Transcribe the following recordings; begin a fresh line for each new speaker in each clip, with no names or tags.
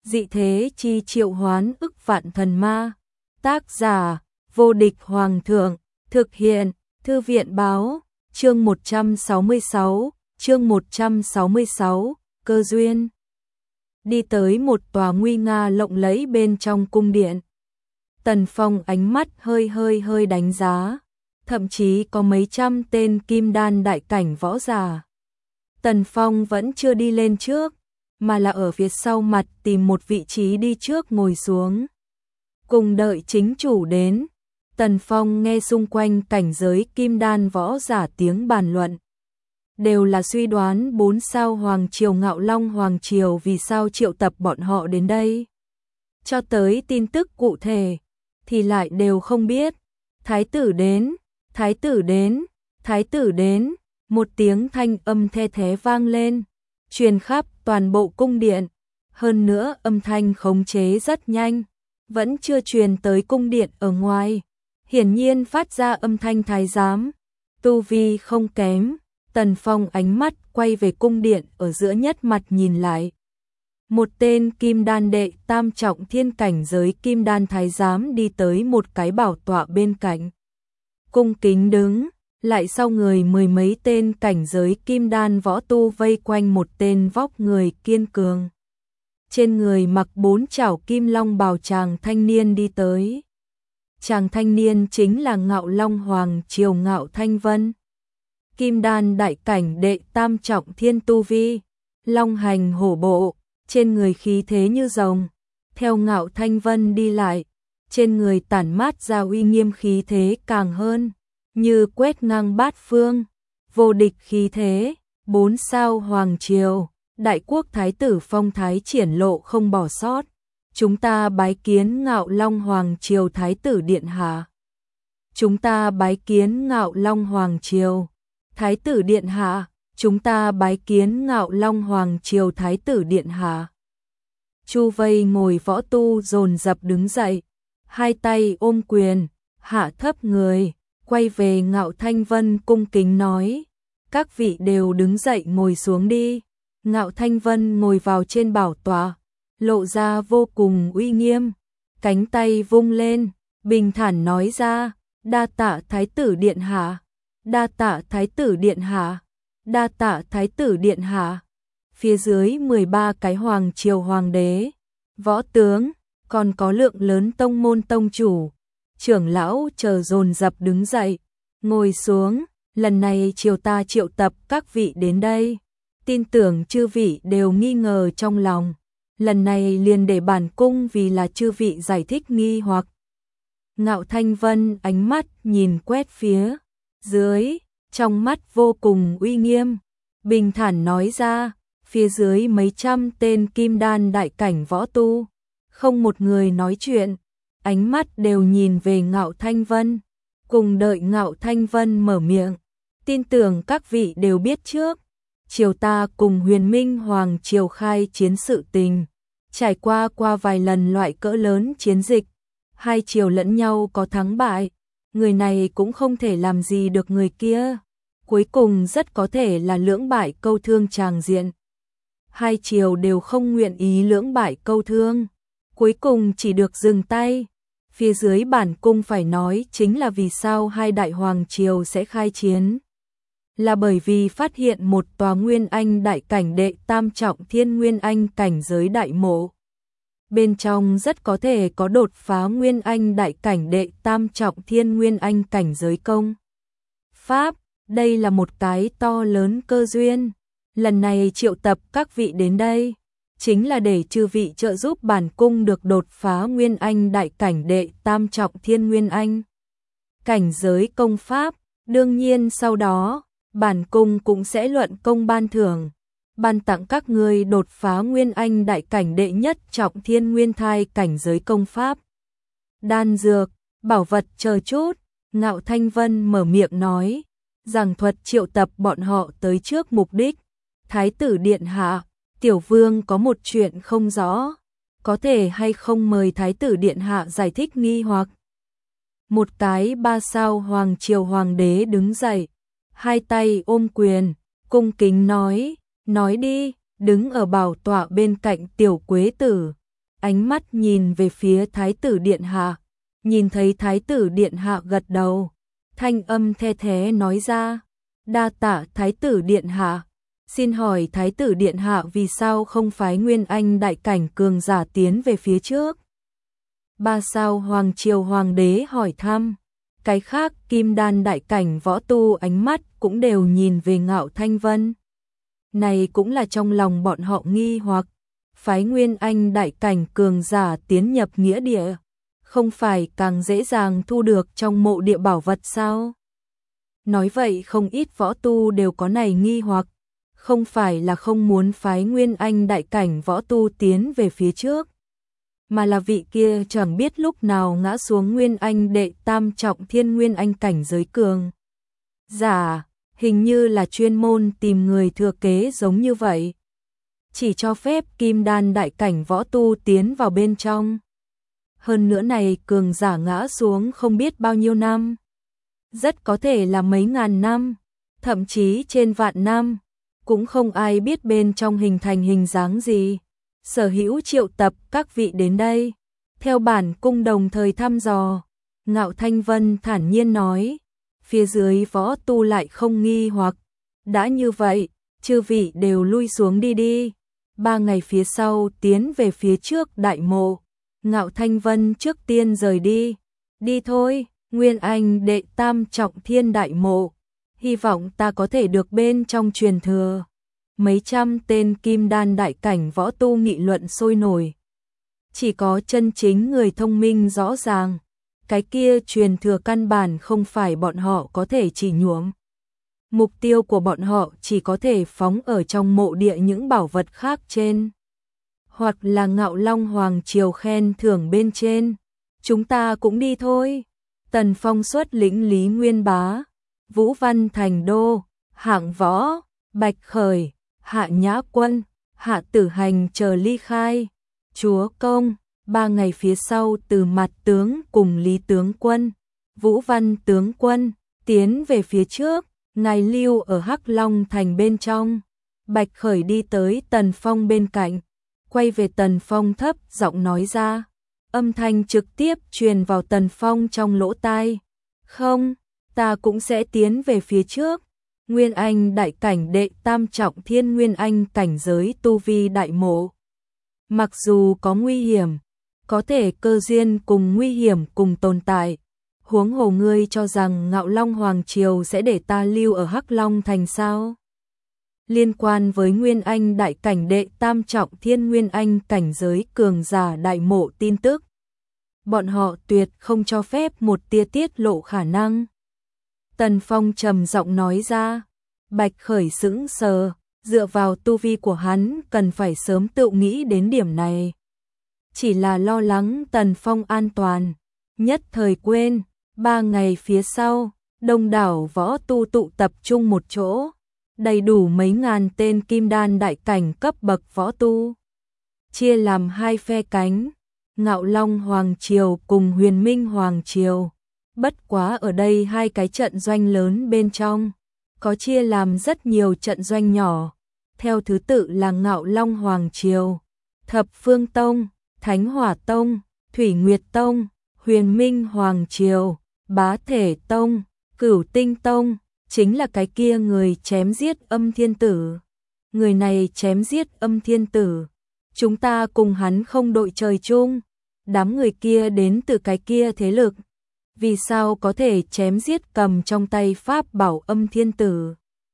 dị thế chi triệu hoán ức vạn thần ma. Tác giả, vô địch hoàng thượng, thực hiện, thư viện báo, chương 166, cơ duyên. Đi tới một tòa nguy nga lộng lẫy bên trong cung điện. Tần Phong ánh mắt hơi đánh giá, thậm chí có mấy trăm tên kim đan đại cảnh võ giả. Tần Phong vẫn chưa đi lên trước, mà là ở phía sau mặt tìm một vị trí đi trước ngồi xuống. Cùng đợi chính chủ đến, Tần Phong nghe xung quanh cảnh giới kim đan võ giả tiếng bàn luận. Đều là suy đoán 4 sao Hoàng Triều Ngạo Long Hoàng Triều vì sao triệu tập bọn họ đến đây. Cho tới tin tức cụ thể, thì lại đều không biết. Thái tử đến, thái tử đến, thái tử đến, một tiếng thanh âm the thế vang lên, truyền khắp toàn bộ cung điện. Hơn nữa âm thanh khống chế rất nhanh, vẫn chưa truyền tới cung điện ở ngoài. Hiển nhiên phát ra âm thanh thái giám, tu vi không kém. Tần Phong ánh mắt quay về cung điện ở giữa nhất mặt nhìn lại. Một tên kim đan đệ tam trọng thiên cảnh giới kim đan thái giám đi tới một cái bảo tọa bên cạnh. Cung kính đứng, lại sau người mười mấy tên cảnh giới kim đan võ tu vây quanh một tên vóc người kiên cường. Trên người mặc 4 chảo kim long bào chàng thanh niên đi tới. Chàng thanh niên chính là Ngạo Long Hoàng Triều Ngạo Thanh Vân. Kim đan đại cảnh đệ tam trọng thiên tu vi, long hành hổ bộ, trên người khí thế như rồng. Theo Ngạo Thanh Vân đi lại, trên người tản mát ra uy nghiêm khí thế càng hơn, như quét ngang bát phương, vô địch khí thế. 4 sao Hoàng Triều, đại quốc thái tử phong thái triển lộ không bỏ sót. Chúng ta bái kiến Ngạo Long Hoàng Triều thái tử điện hạ. Chúng ta bái kiến Ngạo Long Hoàng Triều thái tử điện hạ. Chúng ta bái kiến Ngạo Long Hoàng Triều thái tử điện hạ. Chu vây ngồi võ tu dồn dập đứng dậy, hai tay ôm quyền, hạ thấp người, quay về Ngạo Thanh Vân cung kính nói: các vị đều đứng dậy ngồi xuống đi. Ngạo Thanh Vân ngồi vào trên bảo tọa, lộ ra vô cùng uy nghiêm, cánh tay vung lên, bình thản nói ra: đa tạ thái tử điện hạ, đa tạ thái tử điện hạ, đa tạ thái tử điện hạ. Phía dưới 13 cái hoàng triều hoàng đế, võ tướng, còn có lượng lớn tông môn tông chủ, trưởng lão chờ dồn dập đứng dậy, ngồi xuống. Lần này triều ta triệu tập các vị đến đây, tin tưởng chư vị đều nghi ngờ trong lòng. Lần này liền để bản cung vì là chư vị giải thích nghi hoặc. Ngạo Thanh Vân ánh mắt nhìn quét phía dưới, trong mắt vô cùng uy nghiêm, bình thản nói ra: phía dưới mấy trăm tên kim đan đại cảnh võ tu, không một người nói chuyện, ánh mắt đều nhìn về Ngạo Thanh Vân, cùng đợi Ngạo Thanh Vân mở miệng. Tin tưởng các vị đều biết trước, triều ta cùng Huyền Minh Hoàng triều khai chiến sự tình, trải qua vài lần loại cỡ lớn chiến dịch, hai triều lẫn nhau có thắng bại, người này cũng không thể làm gì được người kia, cuối cùng rất có thể là lưỡng bại câu thương tràng diện. Hai triều đều không nguyện ý lưỡng bại câu thương, cuối cùng chỉ được dừng tay. Phía dưới bản cung phải nói chính là vì sao hai đại hoàng triều sẽ khai chiến. Là bởi vì phát hiện một tòa Nguyên Anh đại cảnh đệ tam trọng thiên Nguyên Anh cảnh giới đại mộ. Bên trong rất có thể có đột phá Nguyên Anh đại cảnh đệ tam trọng thiên Nguyên Anh cảnh giới công pháp. Đây là một cái to lớn cơ duyên. Lần này triệu tập các vị đến đây, chính là để chư vị trợ giúp bản cung được đột phá Nguyên Anh đại cảnh đệ tam trọng thiên Nguyên Anh cảnh giới công pháp. Đương nhiên sau đó, bản cung cũng sẽ luận công ban thưởng, ban tặng các ngươi đột phá Nguyên Anh đại cảnh đệ nhất trọng thiên Nguyên Thai cảnh giới công pháp, đan dược, bảo vật chờ chút. Ngạo Thanh Vân mở miệng nói, giảng thuật triệu tập bọn họ tới trước mục đích. Thái tử điện hạ, tiểu vương có một chuyện không rõ, có thể hay không mời thái tử điện hạ giải thích nghi hoặc. Một cái 3 sao hoàng triều hoàng đế đứng dậy, hai tay ôm quyền, cung kính nói đi. Đứng ở bảo tọa bên cạnh tiểu quế tử, ánh mắt nhìn về phía Thái tử Điện Hạ, nhìn thấy Thái tử Điện Hạ gật đầu, thanh âm the thế nói ra, đa tạ Thái tử Điện Hạ, xin hỏi Thái tử Điện Hạ vì sao không phái Nguyên Anh đại cảnh cường giả tiến về phía trước? Ba sao Hoàng Triều Hoàng đế hỏi thăm, cái khác Kim Đan đại cảnh võ tu ánh mắt cũng đều nhìn về Ngạo Thanh Vân. Này cũng là trong lòng bọn họ nghi hoặc, phái Nguyên Anh đại cảnh cường giả tiến nhập nghĩa địa, không phải càng dễ dàng thu được trong mộ địa bảo vật sao? Nói vậy không ít võ tu đều có này nghi hoặc, không phải là không muốn phái Nguyên Anh đại cảnh võ tu tiến về phía trước, mà là vị kia chẳng biết lúc nào ngã xuống Nguyên Anh đệ tam trọng thiên Nguyên Anh cảnh giới cường giả, hình như là chuyên môn tìm người thừa kế giống như vậy, chỉ cho phép Kim Đan đại cảnh võ tu tiến vào bên trong. Hơn nữa này cường giả ngã xuống không biết bao nhiêu năm, rất có thể là mấy ngàn năm, thậm chí trên vạn năm, cũng không ai biết bên trong hình thành hình dáng gì. Sở hữu triệu tập các vị đến đây, theo bản cung đồng thời thăm dò. Ngạo Thanh Vân thản nhiên nói, phía dưới võ tu lại không nghi hoặc, đã như vậy, chư vị đều lui xuống đi đi. 3 ngày phía sau tiến về phía trước đại mộ. Ngạo Thanh Vân trước tiên rời đi. Đi thôi, Nguyên Anh đệ tam trọng thiên đại mộ, hy vọng ta có thể được bên trong truyền thừa. Mấy trăm tên Kim Đan đại cảnh võ tu nghị luận sôi nổi. Chỉ có chân chính người thông minh rõ ràng, cái kia truyền thừa căn bản không phải bọn họ có thể chỉ nhuộm. Mục tiêu của bọn họ chỉ có thể phóng ở trong mộ địa những bảo vật khác trên, hoặc là Ngạo Long Hoàng Triều khen thưởng bên trên. Chúng ta cũng đi thôi. Tần Phong xuất lĩnh Lý Nguyên Bá, Vũ Văn Thành Đô, Hạng Võ, Bạch Khởi, Hạ Nhã Quân, Hạ Tử Hành chờ ly khai. Chúa công, 3 ngày phía sau Từ Mặt tướng cùng Lý tướng quân, Vũ Văn tướng quân tiến về phía trước, ngài lưu ở Hắc Long thành bên trong. Bạch Khởi đi tới Tần Phong bên cạnh, quay về Tần Phong thấp giọng nói ra, âm thanh trực tiếp truyền vào Tần Phong trong lỗ tai. Không, ta cũng sẽ tiến về phía trước. Nguyên Anh đại cảnh đệ tam trọng thiên Nguyên Anh cảnh giới tu vi đại mộ. Mặc dù có nguy hiểm, có thể cơ duyên cùng nguy hiểm cùng tồn tại. Huống hồ ngươi cho rằng Ngạo Long Hoàng Triều sẽ để ta lưu ở Hắc Long thành sao? Liên quan với Nguyên Anh đại cảnh đệ tam trọng thiên Nguyên Anh cảnh giới cường giả đại mộ tin tức, bọn họ tuyệt không cho phép một tia tiết lộ khả năng. Tần Phong trầm giọng nói ra. Bạch Khởi sững sờ, dựa vào tu vi của hắn cần phải sớm tự nghĩ đến điểm này. Chỉ là lo lắng Tần Phong an toàn, nhất thời quên. 3 ngày phía sau, đông đảo võ tu tụ tập trung một chỗ, đầy đủ mấy ngàn tên Kim Đan đại cảnh cấp bậc võ tu, chia làm 2 phe cánh, Ngạo Long Hoàng Triều cùng Huyền Minh Hoàng Triều. Bất quá ở đây 2 cái trận doanh lớn bên trong, có chia làm rất nhiều trận doanh nhỏ, theo thứ tự là Ngạo Long Hoàng Triều, Thập Phương Tông, Thánh Hỏa Tông, Thủy Nguyệt Tông, Huyền Minh Hoàng Triều, Bá Thể Tông, Cửu Tinh Tông, chính là cái kia người chém giết Âm Thiên Tử. Người này chém giết Âm Thiên Tử, chúng ta cùng hắn không đội trời chung. Đám người kia đến từ cái kia thế lực, vì sao có thể chém giết cầm trong tay pháp bảo Âm Thiên Tử?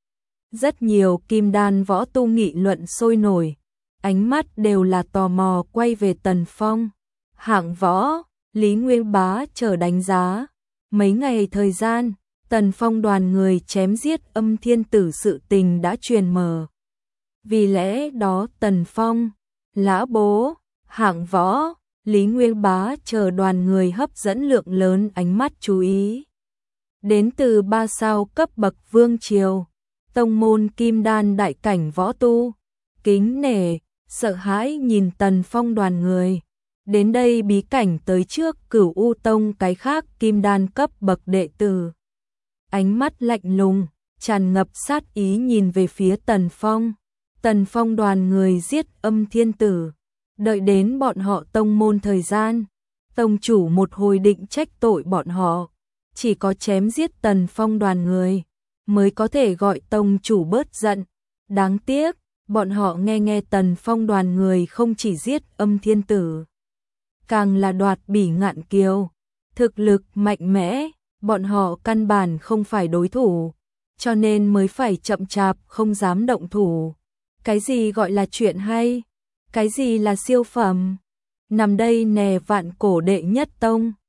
Rất nhiều Kim Đan võ tu nghị luận sôi nổi, ánh mắt đều là tò mò quay về Tần Phong. Hạng Võ, Lý Nguyên Bá chờ đánh giá. Mấy ngày thời gian, Tần Phong đoàn người chém giết Âm Thiên Tử sự tình đã truyền mờ. Vì lẽ đó Tần Phong, Lã Bố, Hạng Võ, Lý Nguyên Bá chờ đoàn người hấp dẫn lượng lớn ánh mắt chú ý. Đến từ 3 sao cấp bậc vương triều, tông môn Kim Đan đại cảnh võ tu, kính nể, sợ hãi nhìn Tần Phong đoàn người. Đến đây bí cảnh tới trước Cửu U Tông cái khác Kim Đan cấp bậc đệ tử. Ánh mắt lạnh lùng, tràn ngập sát ý nhìn về phía Tần Phong. Tần Phong đoàn người giết Âm Thiên Tử, Đợi đến bọn họ tông môn thời gian, tông chủ một hồi định trách tội bọn họ, chỉ có chém giết Tần Phong đoàn người mới có thể gọi tông chủ bớt giận. Đáng tiếc, bọn họ nghe Tần Phong đoàn người không chỉ giết Âm Thiên Tử, càng là đoạt Bỉ Ngạn Kiều, thực lực mạnh mẽ, bọn họ căn bản không phải đối thủ, cho nên mới phải chậm chạp không dám động thủ. Cái gì gọi là chuyện hay? Cái gì là siêu phẩm? Nằm đây nè, Vạn Cổ đệ nhất tông.